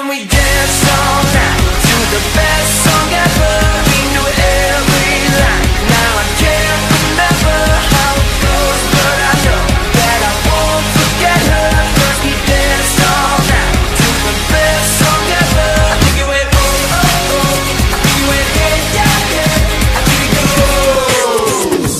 And we danced all night to the best song ever. We knew every line. Now I can't remember how it goes, but I know that I won't forget her. 'Cause we danced all night to the best song ever. I think it went oh, oh, oh. I think it went yeah, yeah, yeah. I think it goes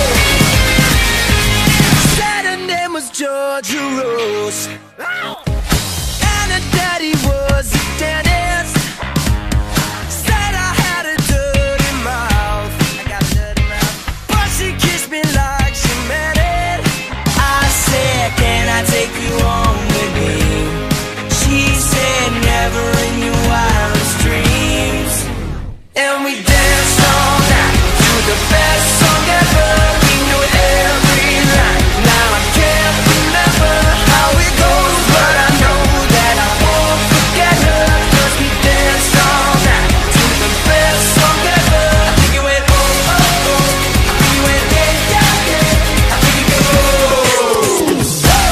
Said her name was Georgia Rose, and her daddy was a dentist. Said I had a dirty mouth, but she kissed me like she meant it. I said, can I take you home with me? She said, never in your wildest dreams. And we danced all night to the best song ever. We knew every line. Now I can't remember how it goes, but I know that I won't forget her. 'Cause we danced all night to the best song ever. I think it went oh, oh, oh. I think it went yeah, yeah, yeah. I think it goes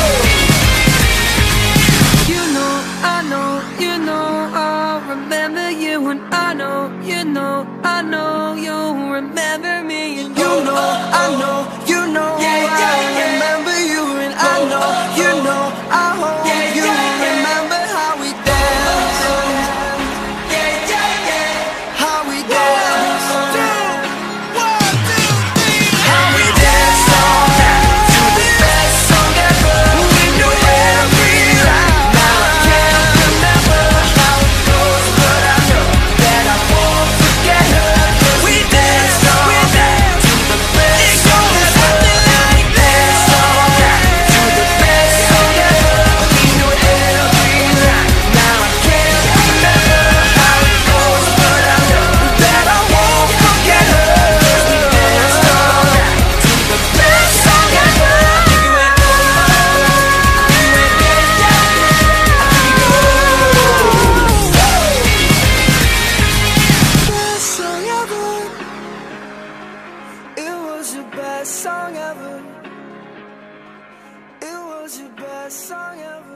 You know, I know, you know, I'll remember you. And I know, you know, I know you'll remember me. And you know, I know, you know, I remember you. And I know, you know, I hope you remember how we danced. How we danced. How we danced all night to the best song ever. We knew every line. Now I can't remember how it goes, but I know that I won't forget her. 'Cause we danced all night to the best song ever. We danced all night to the best song ever. We knew every line. Now I can't remember how it goes, but I know that I won't forget her. 'Cause we danced all night to the best song ever. I think it went oh, oh, oh. I think it went yeah, yeah, yeah. I think it goes best song ever. It was your best song ever. It was your best song ever.